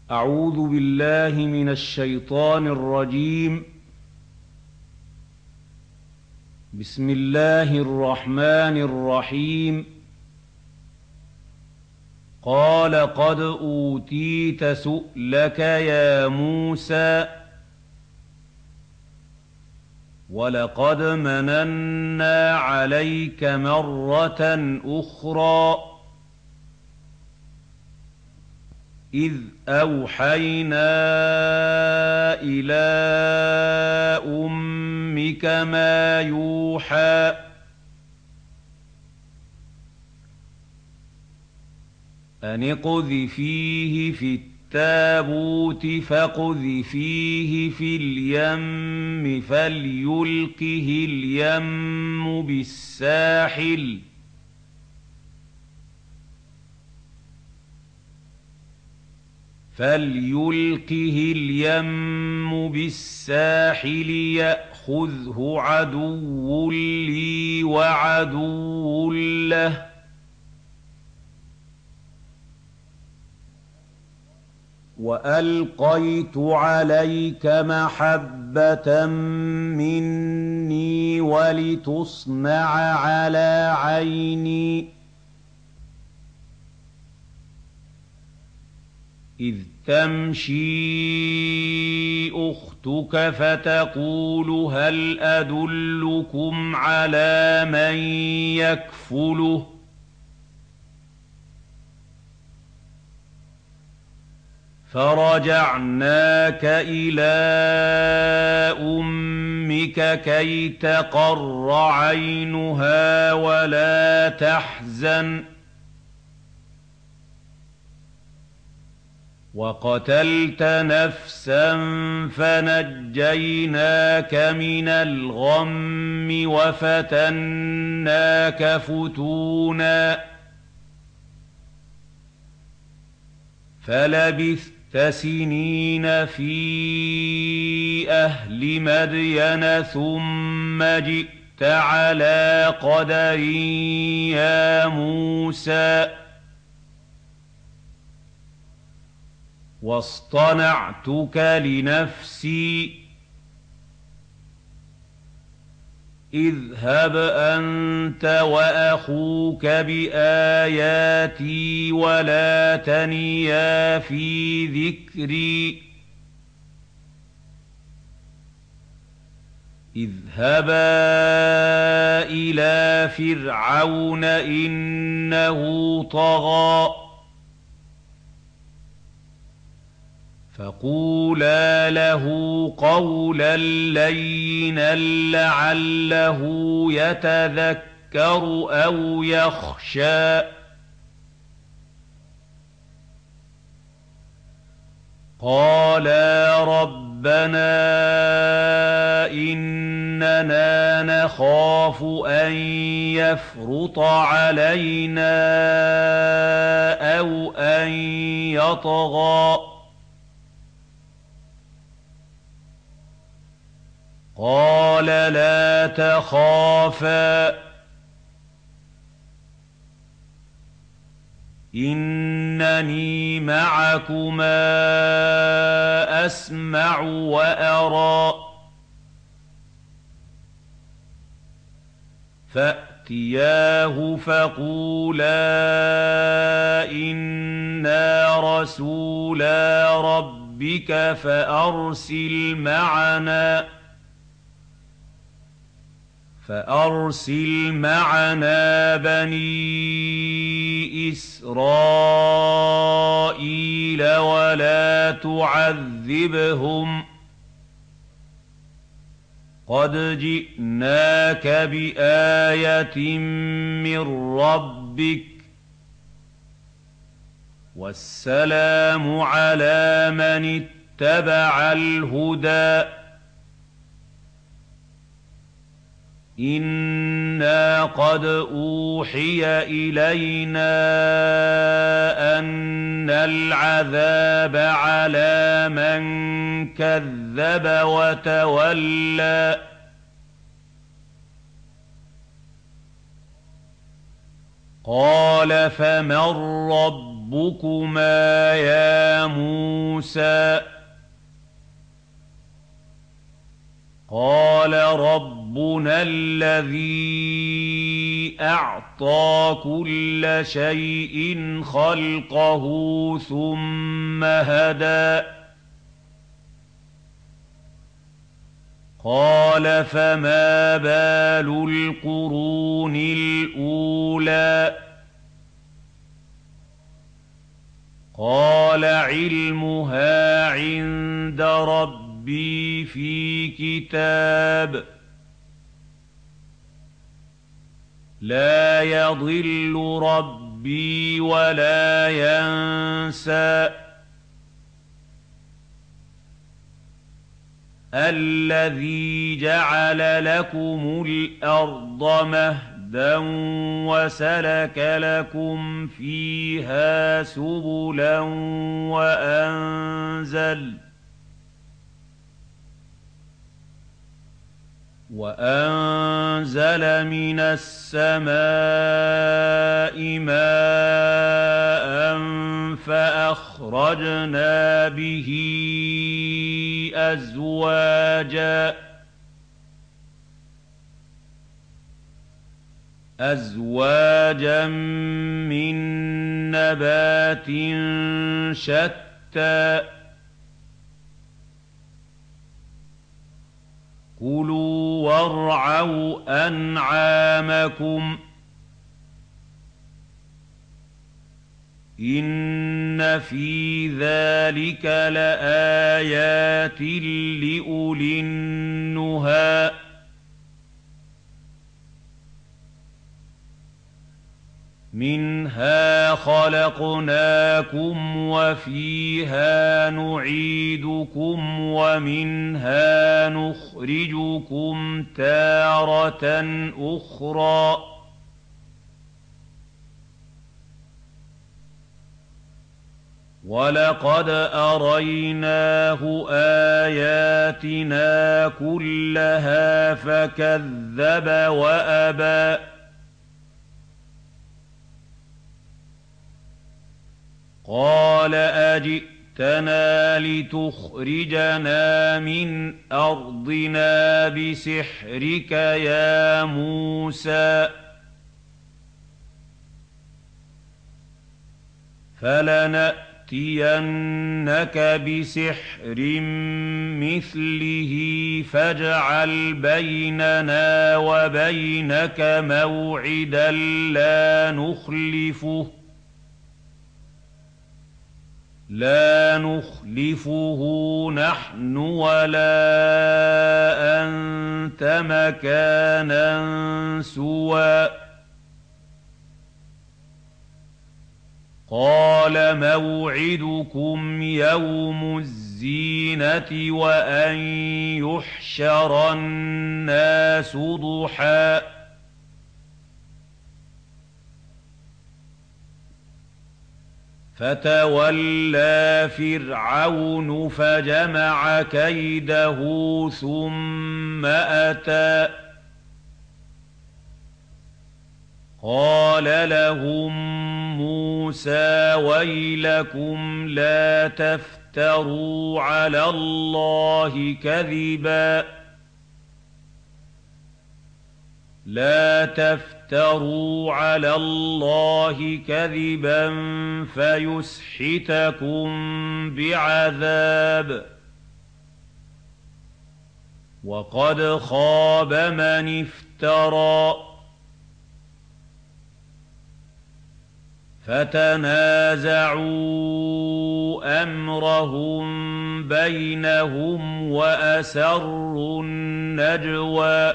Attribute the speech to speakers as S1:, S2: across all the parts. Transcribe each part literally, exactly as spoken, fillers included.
S1: أعوذ بالله من الشيطان الرجيم. بسم الله الرحمن الرحيم. قال قد أوتيت سؤلك يا موسى ولقد مننا عليك مرة أخرى إذ أوحينا إلى أمك ما يوحى أن اقذفيه في التابوت فاقذفيه في اليم فليلقه اليم بالساحل فليلقه اليم بالساحل يأخذه عدو لي وعدو له وألقيت عليك محبة مني ولتصنع على عيني إذ تمشي أختك فتقول هل أدلكم على من يكفله فرجعناك إلى أمك كي تقر عينها ولا تحزن وقتلت نفسا فنجيناك من الغم وفتناك فتونا فلبثت سنين في أهل مدين ثم جئت على قدر يا موسى واصطنعتك لنفسي اذهب أنت وأخوك بآياتي ولا تنيا في ذكري اذهبا إلى فرعون إنه طغى فقولا له قولا لينا لعله يتذكر أو يخشى قالا ربنا إننا نخاف أن يفرط علينا أو أن يطغى قال لا تخافا إنني معكما أسمع وأرى فأتياه فقولا إنا رسولا ربك فأرسل معنا فأرسل معنا بني إسرائيل ولا تعذبهم قد جئناك بآية من ربك والسلام على من اتبع الهدى إنا قد أوحي إلينا أن العذاب على من كذب وتولى قال فمن ربكما يا موسى مُوسَىٰ قَالَ رَبُّنَا الَّذِي أَعْطَىٰ كُلَّ شَيْءٍ خَلْقَهُ ثُمَّ هَدَىٰ قَالَ فَمَا بَالُ الْقُرُونِ الْأُولَىٰ قَالَ عِلْمُهَا عِندَ رَبِّي فِي كِتَابٍ لَّا يَضِلُّ رَبِّي وَلَا يَنسَى الَّذِي جَعَلَ لَكُمُ الْأَرْضَ مَهْدًا وَسَلَكَ لَكُمْ فِيهَا سُبُلًا وَأَنزَلَ وَأَنزَلَ مِنَ السَّمَاءِ مَاءً فَأَخْرَجْنَا بِهِ أَزْوَاجًا أَزْوَاجًا مِّن نَّبَاتٍ شَتَّىٰ كُلُوا وَارْعَوْا أَنْعَامَكُمْ إِنَّ فِي ذَٰلِكَ لَآيَاتٍ لِّأُولِي النُّهَىٰ مِنْهَا خَلَقْنَاكُمْ وَفِيهَا نُعِيدُكُمْ وَمِنْهَا نُخْرِجُكُمْ تَارَةً أُخْرَىٰ وَلَقَدْ أَرَيْنَاهُ آيَاتِنَا كُلَّهَا فَكَذَّبَ وَأَبَىٰ قَالَ أَجِئْتَنَا لِتُخْرِجَنَا مِنْ أَرْضِنَا بِسِحْرِكَ يَا مُوسَىٰ فَلَنَأْتِيَنَّكَ بِسِحْرٍ مِّثْلِهِ فَاجْعَلْ بَيْنَنَا وَبَيْنَكَ مَوْعِدًا لَّا نُخْلِفُهُ لَا نُخْلِفُهُ نَحْنُ وَلَا أَنتَ مَكَانًا سُوًى قَالَ مَوْعِدُكُمْ يَوْمُ الزِّينَةِ وَأَن يُحْشَرَ النَّاسُ ضُحًى فَتَوَلَّىٰ فِرْعَوْنُ فَجَمَعَ كَيْدَهُ ثُمَّ أَتَىٰ قَالَ لَهُم مُّوسَىٰ وَيْلَكُمْ لَا تَفْتَرُوا عَلَى اللَّهِ كَذِبًا لَا تَفْتَرُوا عَلَى اللَّهِ كَذِبًا فَيُسْحِتَكُم بِعَذَابٍ وَقَدْ خَابَ مَنِ افْتَرَىٰ فَتَنَازَعُوا أَمْرَهُم بَيْنَهُمْ وَأَسَرُّوا النَّجْوَىٰ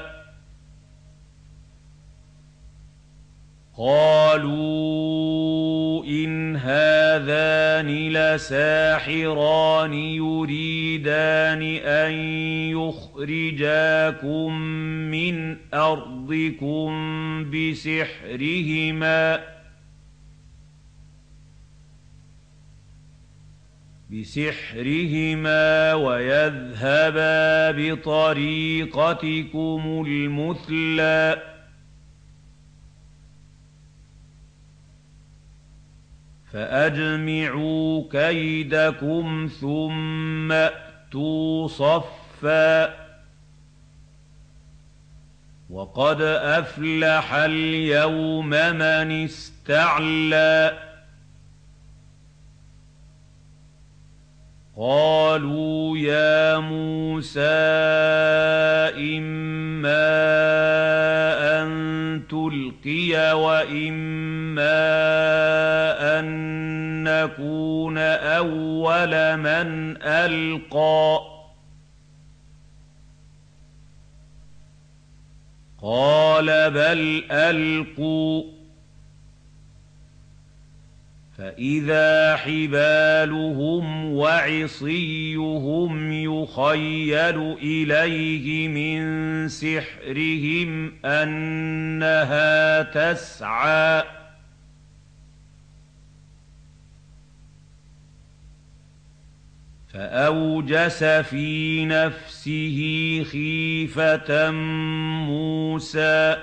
S1: قَالُوا إِنْ هَٰذَانِ لَسَاحِرَانِ يُرِيدَانِ أَن يُخْرِجَاكُم مِّنْ أَرْضِكُم بِسِحْرِهِمَا بِسِحْرِهِمَا وَيَذْهَبَا بِطَرِيقَتِكُمُ الْمُثْلَىٰ فأجمعوا كيدكم ثم أتوا صفا وقد أفلح اليوم من استعلى قالوا يا موسى إما أن تلقي وإما أن نكون أول من ألقى قال بل ألقوا فإذا حبالهم وعصيهم يخيل إليه من سحرهم أنها تسعى فأوجس في نفسه خيفة موسى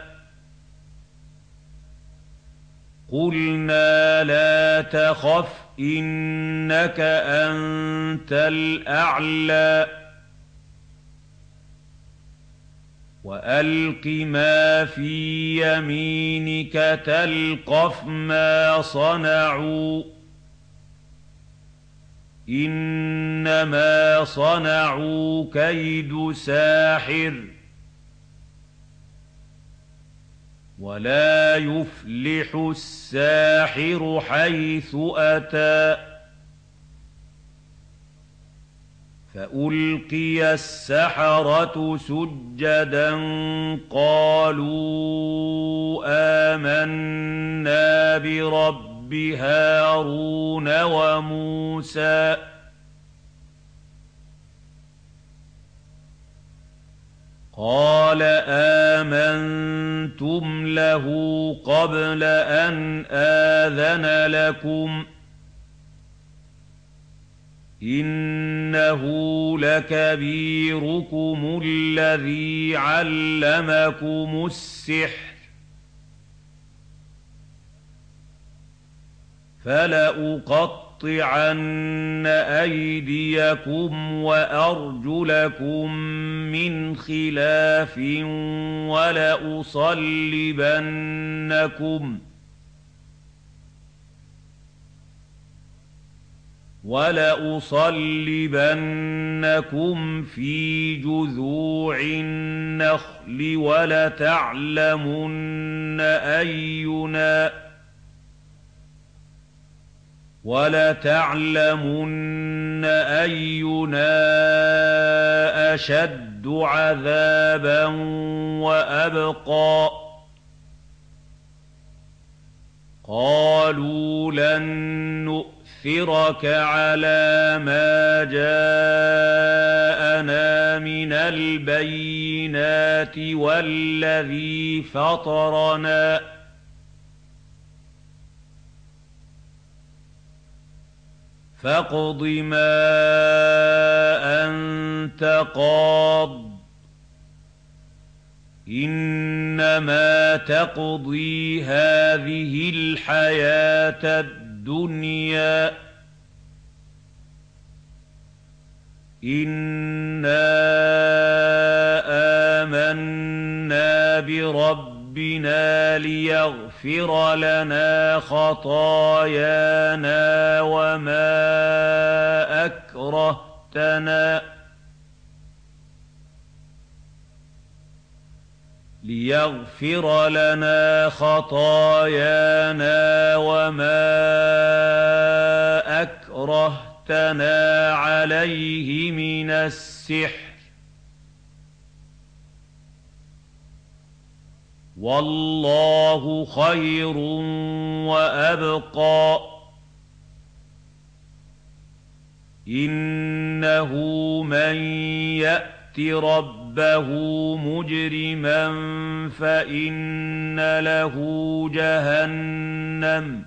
S1: قلنا لا تخف إنك أنت الأعلى وألق ما في يمينك تلقف ما صنعوا إنما صنعوا كيد ساحر ولا يفلح الساحر حيث أتى فألقي السحرة سجدا قالوا آمنا برب هارون وموسى قال آمنتم له قبل أن آذن لكم إنه لكبيركم الذي علمكم السحر فلأقطعن أيديكم وأرجلكم من خلاف ولأصلبنكم ولأصلبنكم في جذوع النخل ولتعلمن أينا ولتعلمن أينا أشد عذابا وأبقى قالوا لن نؤثرك على ما جاءنا من البينات والذي فطرنا فاقض ما أنت قاض إنما تقضي هذه الحياة الدنيا إنا آمنا بربنا ليغفر لنا خطايانا وما أكرهتنا ليغفر لنا خطايانا وما أكرهتنا عليه من السحر والله خير وأبقى إنه من يأت ربه مجرما فإن له جهنم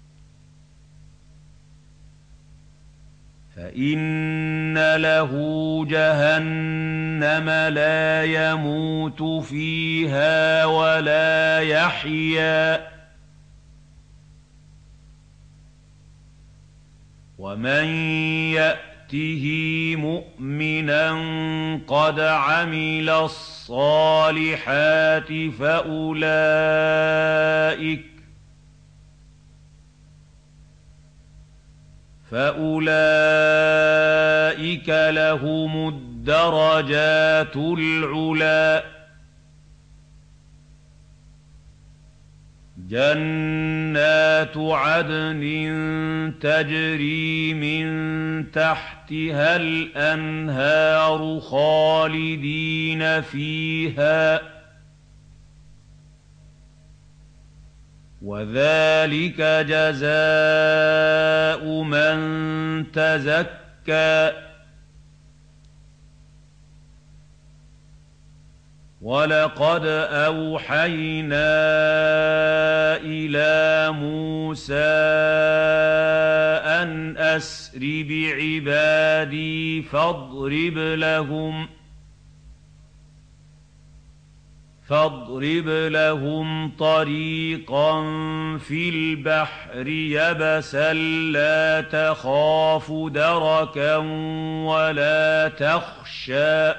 S1: فإن له جهنم لا يموت فيها ولا يحيا ومن يأته مؤمنا قد عمل الصالحات فأولئك فأولئك لهم الدرجات العلى جنات عدن تجري من تحتها الأنهار خالدين فيها وذلك جزاء من تزكى ولقد أوحينا إلى موسى أن أسر بعبادي فاضرب لهم فاضرب لهم طريقا في البحر يبسا لا تخاف دركا ولا تخشى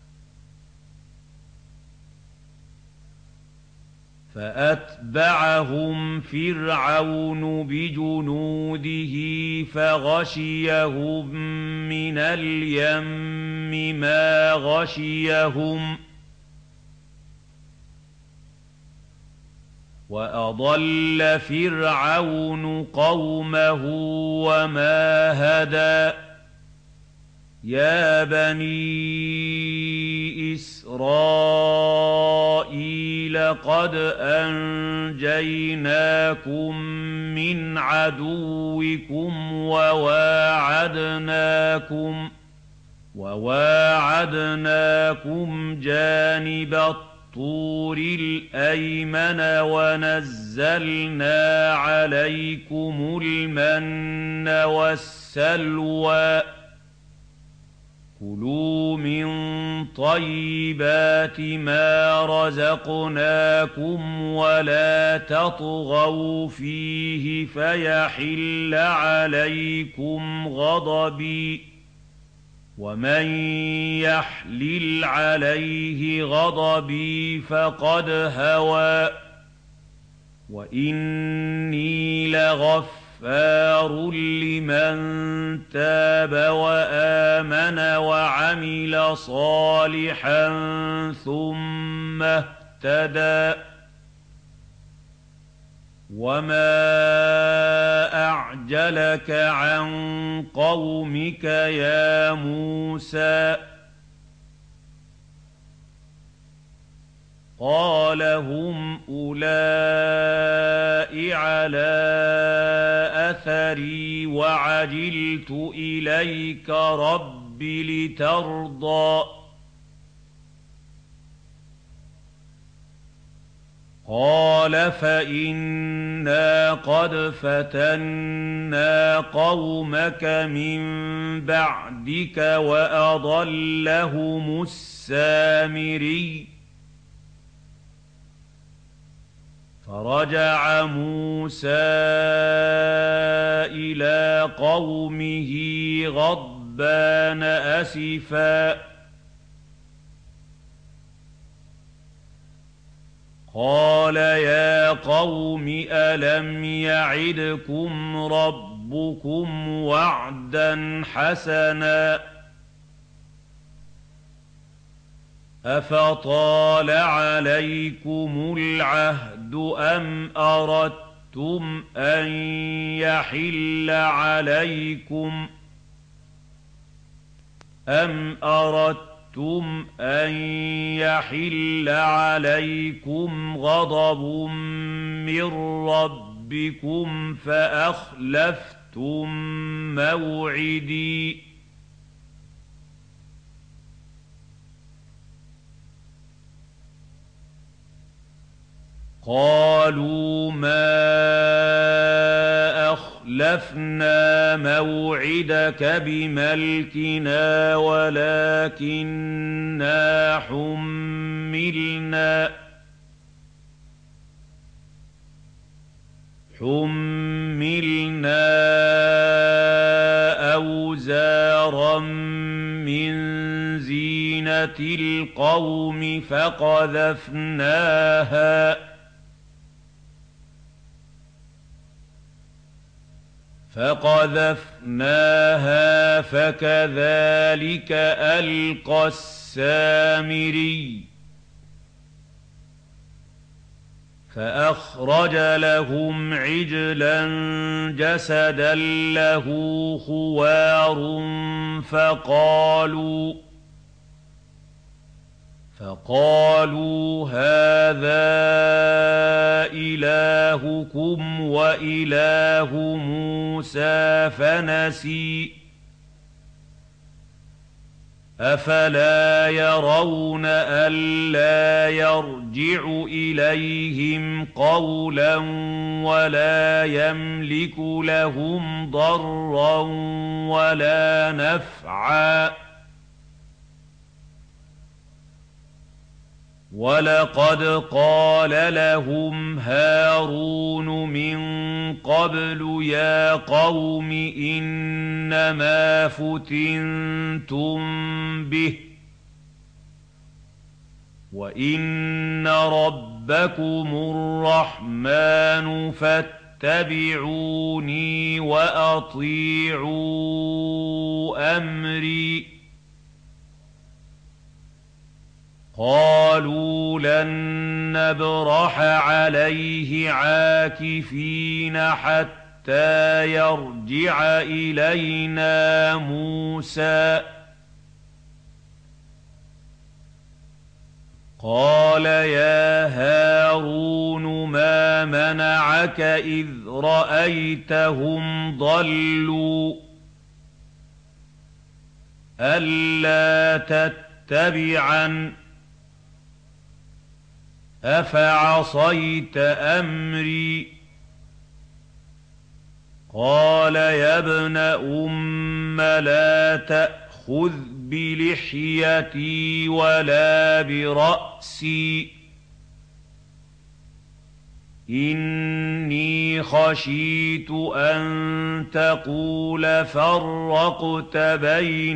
S1: فأتبعهم فرعون بجنوده فغشيهم من اليم ما غشيهم وأضل فرعون قومه وما هدى يا بني إسرائيل قد أنجيناكم من عدوكم وواعدناكم وواعدناكم جانب الطور الأيمن ونزلنا عليكم المن والسلوى كلوا من طيبات ما رزقناكم ولا تطغوا فيه فيحل عليكم غضبي ومن يحلل عليه غضبي فقد هوى وإني لغفار غفار لمن تاب وآمن وعمل صالحا ثم اهتدى وما أعجلك عن قومك يا موسى قال هم أولئك على أثري وعجلت إليك رب لترضى قال فإنا قد فتنا قومك من بعدك وأضلهم السامري فرجع موسى إلى قومه غضبان أسفا قال يا قوم ألم يعدكم ربكم وعدا حسنا أفطال عليكم العهد أم أردتم أن يحل عليكم أم أردتم أن يحل عليكم غضب من ربكم فأخلفتم موعدي قالوا ما أخلفنا موعدك بملكنا ولكننا حملنا حملنا أَوْزَارًا مِّن زِينَةِ الْقَوْمِ فَقَذَفْنَاهَا فَقَذَفْنَاهَا فَكَذَٰلِكَ أَلْقَى السَّامِرِيُّ فَأَخْرَجَ لَهُمْ عِجْلًا جَسَدًا لَّهُ خُوَارٌ فَقَالُوا فَقَالُوا هَٰذَا إِلَٰهُكُمْ وَإِلَٰهُ مُوسَىٰ فَنَسِيَ أَفَلَا يَرَوْنَ أَلَّا يَرْجِعُ إِلَيْهِمْ قَوْلًا وَلَا يَمْلِكُ لَهُمْ ضَرًّا وَلَا نَفْعًا وَلَقَدْ قَالَ لَهُمْ هَارُونُ مِن قَبْلُ يَا قَوْمِ إِنَّمَا فُتِنتُم بِهِ وَإِنَّ رَبَّكُمُ الرَّحْمَٰنُ فَاتَّبِعُونِي وَأَطِيعُوا أَمْرِي قَالُوا لَن نَّبْرَحَ عَلَيْهِ عَاكِفِينَ حَتَّىٰ يَرْجِعَ إِلَيْنَا مُوسَىٰ قَالَ يَا هَارُونُ مَا مَنَعَكَ إِذْ رَأَيْتَهُمْ ضَلُّوا أَلَّا تَتَّبِعَنِ أَفَعَصَيْتَ أَمْرِي قَالَ يَا ابْنَ أُمَّ لَا تَأْخُذْ بِلِحْيَتِي وَلَا بِرَأْسِي إِنِّي خَشِيتُ أَن تَقُولَ فَرَّقْتَ بَيْنَ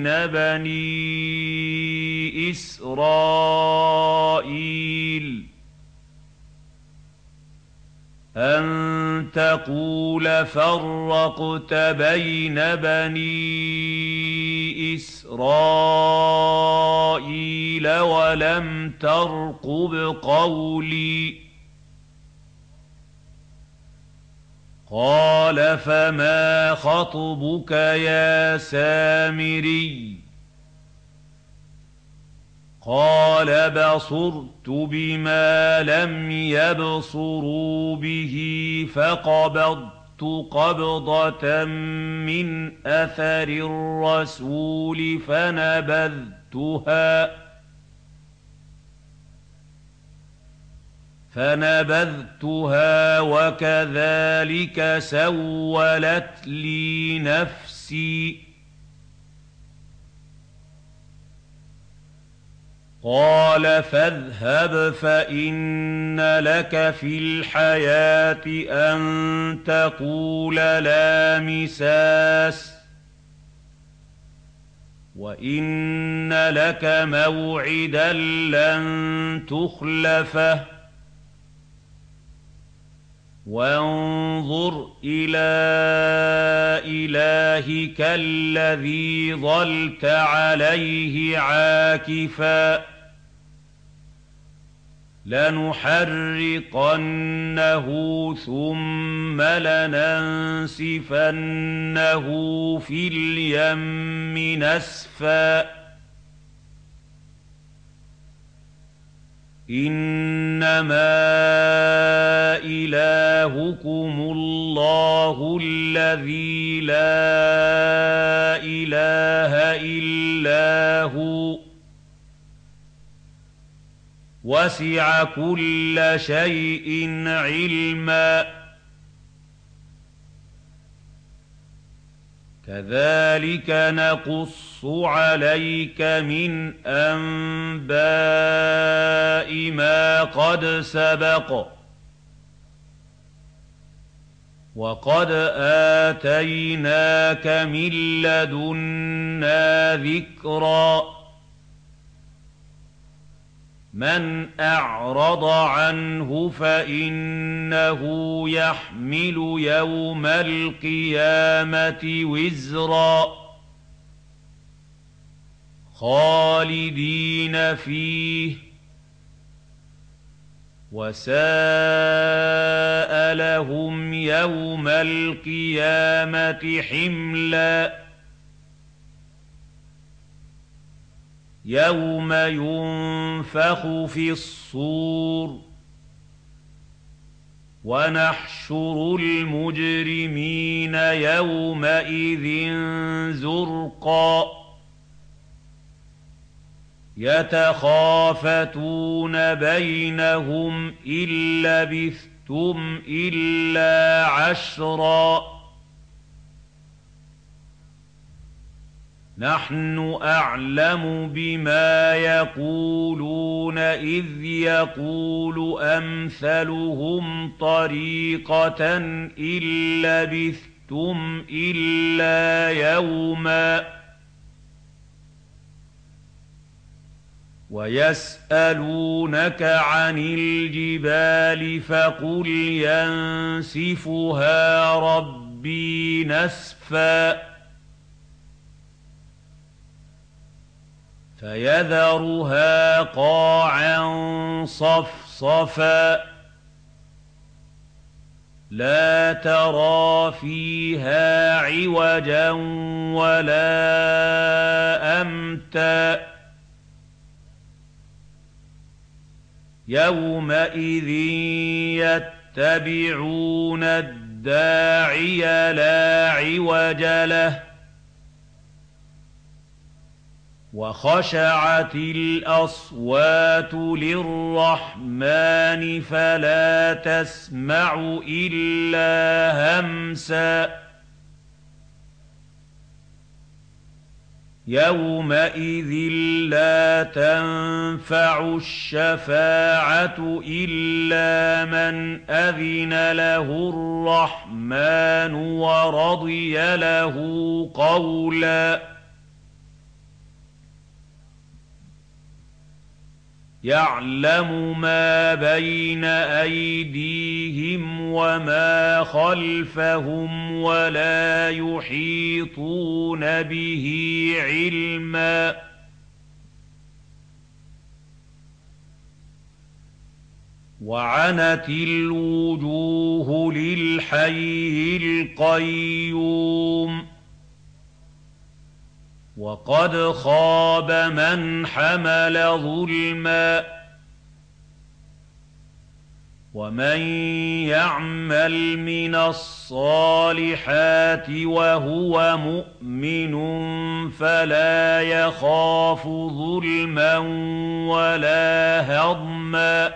S1: بَنِي إِسْرَائِيلَ أَن تَقُولَ فَرَّقْتَ بَيْنَ بَنِي إِسْرَائِيلَ وَلَمْ تَرْقُبْ قَوْلِي قَالَ فَمَا خَطْبُكَ يَا سَامِرِيُّ قَالَ بَصُرْتُ بِمَا لَمْ يَبْصُرُوا بِهِ فَقَبَضْتُ قَبْضَةً مِّنْ أَثَرِ الرَّسُولِ فَنَبَذْتُهَا فَنَبَذْتُهَا وَكَذَٰلِكَ سَوَّلَتْ لِي نَفْسِي قَالَ فَاذْهَبْ فَإِنَّ لَكَ فِي الْحَيَاةِ أَن تَقُولَ لَا مِسَاسَ وَإِنَّ لَكَ مَوْعِدًا لَّن تُخْلَفَهُ وَانظُرْ إِلَىٰ إِلَٰهِكَ الَّذِي ظَلْتَ عَلَيْهِ عَاكِفًا لَّنُحَرِّقَنَّهُ ثُمَّ لَنَنسِفَنَّهُ فِي الْيَمِّ نَسْفًا إِنَّمَا إِلَٰهُكُمُ اللَّهُ الَّذِي لَا إِلَٰهَ إِلَّا هُوَ وَسِعَ كُلَّ شَيْءٍ عِلْمًا كَذَٰلِكَ نَقُصُّ عَلَيْكَ مِنْ أَنبَاءِ مَا قَدْ سَبَقَ وَقَدْ آتَيْنَاكَ مِن لَّدُنَّا ذِكْرًا مَّنْ أَعْرَضَ عَنْهُ فَإِنَّهُ يَحْمِلُ يَوْمَ الْقِيَامَةِ وِزْرًا خَالِدِينَ فِيهِ وَسَاءَ لَهُمْ يَوْمَ الْقِيَامَةِ حِمْلًا يَوْمَ يُنفَخُ فِي الصُّورِ وَنَحْشُرُ الْمُجْرِمِينَ يَوْمَئِذٍ زُرْقًا يَتَخَافَتُونَ بَيْنَهُمْ إِن لَّبِثْتُمْ إِلَّا عَشْرًا نَّحْنُ أَعْلَمُ بِمَا يَقُولُونَ إِذْ يَقُولُ أَمْثَلُهُمْ طَرِيقَةً إِن لَّبِثْتُمْ إِلَّا يَوْمًا وَيَسْأَلُونَكَ عَنِ الْجِبَالِ فَقُلْ يَنسِفُهَا رَبِّي نَسْفًا فَيَذَرُهَا قَاعًا صَفْصَفًا لَّا تَرَىٰ فِيهَا عِوَجًا وَلَا أَمْتًا يَوْمَئِذٍ يَتَّبِعُونَ الدَّاعِيَ لَا عِوَجَ لَهُ وَخَشَعَتِ الْأَصْوَاتُ لِلرَّحْمَٰنِ فَلَا تَسْمَعُ إِلَّا هَمْسًا يَوْمَئِذٍ لَّا تَنفَعُ الشَّفَاعَةُ إِلَّا مَنْ أَذِنَ لَهُ الرَّحْمَٰنُ وَرَضِيَ لَهُ قَوْلًا يَعْلَمُ مَا بَيْنَ أَيْدِيهِمْ وَمَا خَلْفَهُمْ وَلَا يُحِيطُونَ بِهِ عِلْمًا وَعَنَتِ الْوُجُوهُ لِلْحَيِّ الْقَيُّومِ وَقَدْ خَابَ مَنْ حَمَلَ ظُلْمًا وَمَن يَعْمَلْ مِنَ الصَّالِحَاتِ وَهُوَ مُؤْمِنٌ فَلَا يَخَافُ ظُلْمًا وَلَا هَضْمًا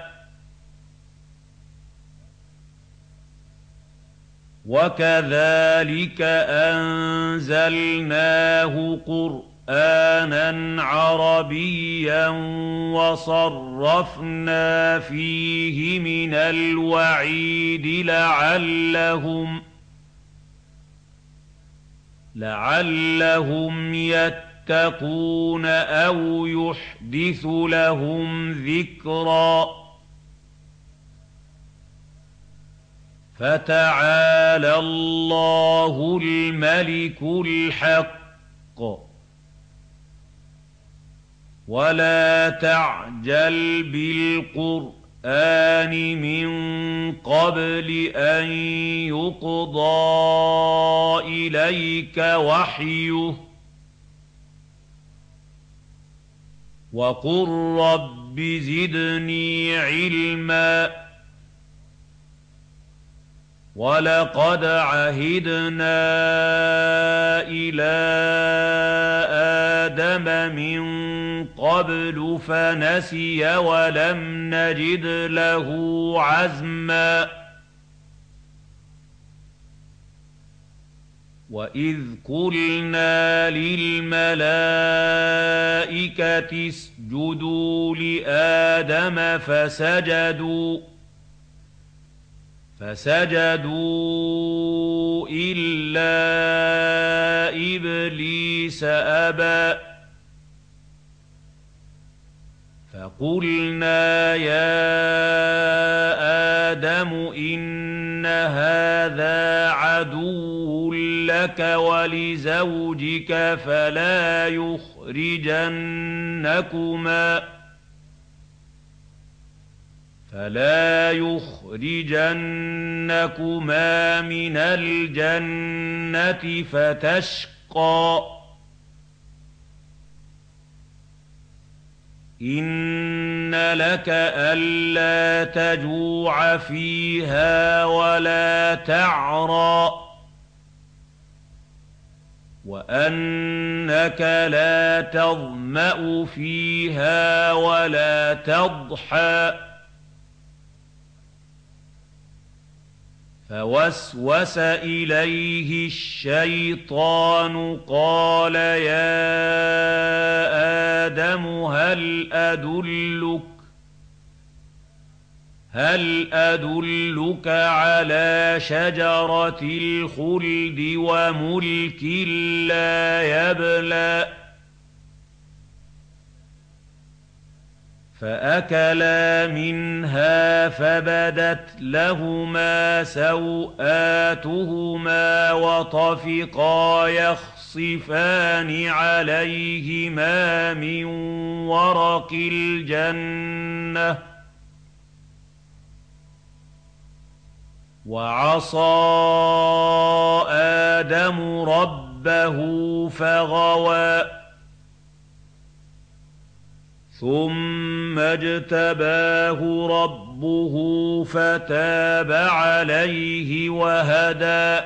S1: وَكَذَٰلِكَ أَنزَلْنَاهُ قُرْآنًا عَرَبِيًّا وَصَرَّفْنَا فِيهِ مِنَ الْوَعِيدِ لَعَلَّهُمْ لَعَلَّهُمْ يَتَّقُونَ أَوْ يُحْدِثُ لَهُمْ ذِكْرًا فَتَعَالَى اللَّهُ الْمَلِكُ الْحَقُّ وَلَا تَعْجَلْ بِالْقُرْآنِ مِن قَبْلِ أَن يُقْضَىٰ إِلَيْكَ وَحْيُهُ وَقُل رَّبِّ زِدْنِي عِلْمًا وَلَقَدْ عَهِدْنَا إِلَىٰ آدَمَ مِن قَبْلُ فَنَسِيَ وَلَمْ نَجِدْ لَهُ عَزْمًا وَإِذْ قُلْنَا لِلْمَلَائِكَةِ اسْجُدُوا لِآدَمَ فَسَجَدُوا فسجدوا إلا إبليس أبى فقلنا يا آدم إن هذا عدو لك ولزوجك فلا يخرجنكما فلا يخرجنكما من الجنة فتشقى إن لك ألا تجوع فيها ولا تعرى وأنك لا تظمأ فيها ولا تضحى فوسوس إليه الشيطان قال يا آدم هل أدلك هل أدلك على شجرة الخلد وملك لا يبلى فأكلا منها فبدت لهما سوآتهما وطفقا يخصفان عليهما من ورق الجنة وعصى آدم ربه فغوى ثم اجتباه ربه فتاب عليه وهدى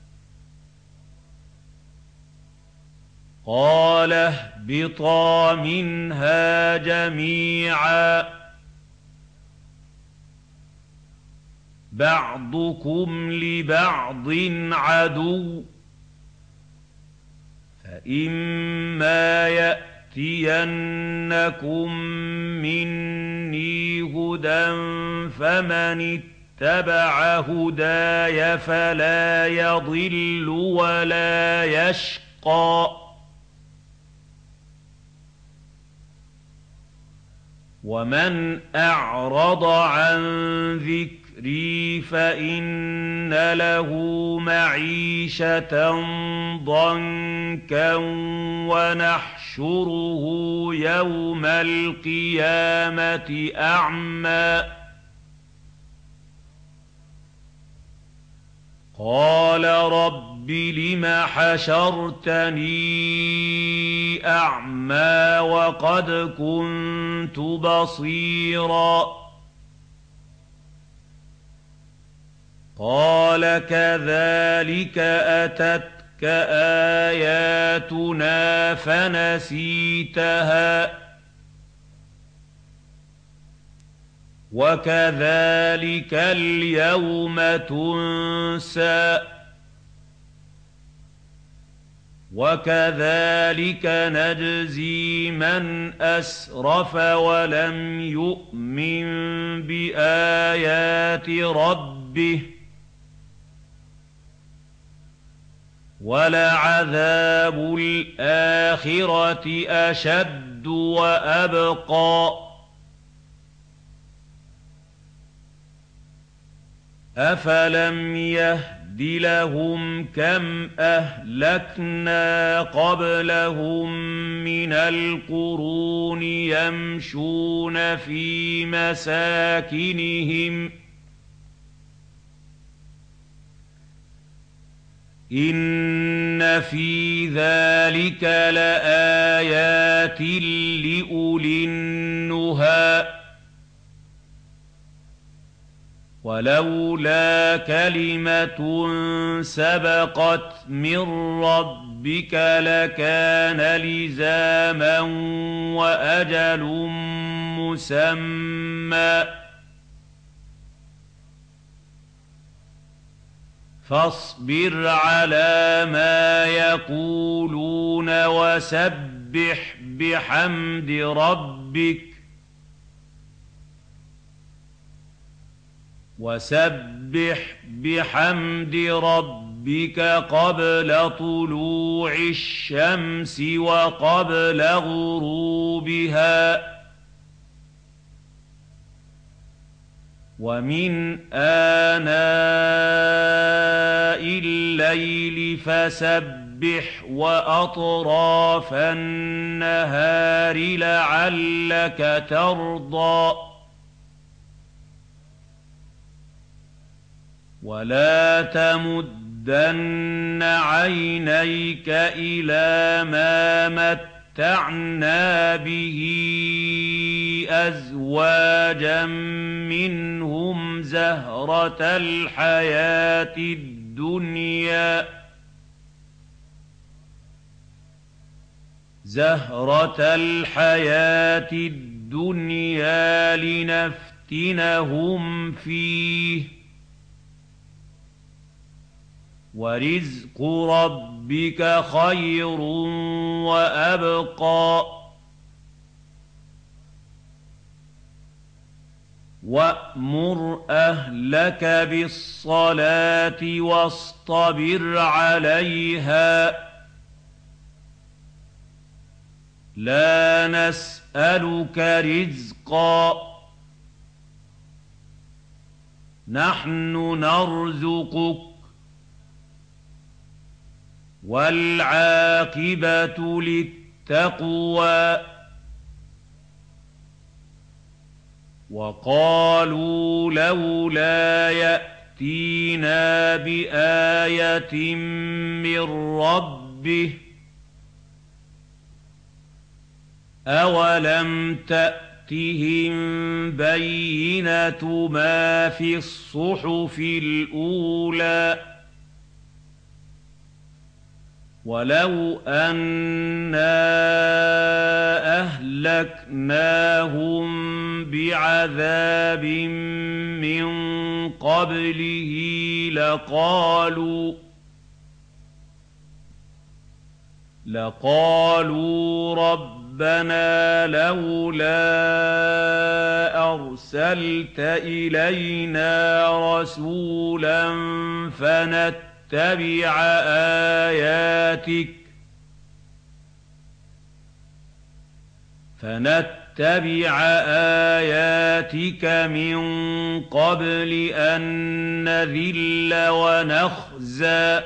S1: قال اهبطا منها جميعا بعضكم لبعض عدو فإما يأتي يأتينكم مني هدى فمن اتبع هداي فلا يضل ولا يشقى ومن أعرض عن ذكري فإن له معيشة ضنكا ونحشره يوم القيامة أعمى قال رب لم حشرتني أعمى وقد كنت بصيرا قال كذلك أتتك آياتنا فنسيتها وكذلك اليوم تنسى وكذلك نجزي من أسرف ولم يؤمن بآيات ربه ولعذاب الآخرة أشد وأبقى أفلم يهد لهم كم أهلكنا قبلهم من القرون يمشون في مساكنهم إن في ذلك لآيات لأولي النهى ولولا كلمة سبقت من ربك لكان لزاما وأجل مسمى فاصبر على ما يقولون وسبح بحمد ربك وسبح بحمد ربك قبل طلوع الشمس وقبل غروبها ومن آناء الليل فسبح وأطراف النهار لعلك ترضى ولا تمدن عينيك إلى ما متعنا به أزواجا منهم زهرة الحياة الدنيا زهرة الحياة الدنيا لنفتنهم فيه ورزق ربك خير وأبقى وأمر أهلك بالصلاة واصطبر عليها لا نسألك رزقا نحن نرزقك والعاقبة للتقوى وقالوا لولا يأتينا بآية من ربه أولم تأتهم بينة ما في الصحف الأولى ولو أنا أهلكناهم بعذاب من قبله لقالوا لقالوا ربنا لولا أرسلت إلينا رسولا فنتبع تبع آياتك فنتبع آياتك من قبل أن نذل ونخزى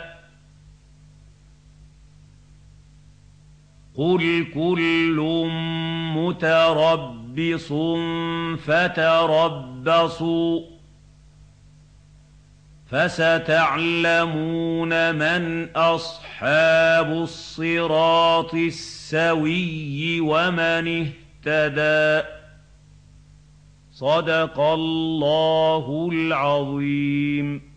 S1: قل كل متربص فتربصوا فستعلمون من أصحاب الصراط السوي ومن اهتدى صدق الله العظيم.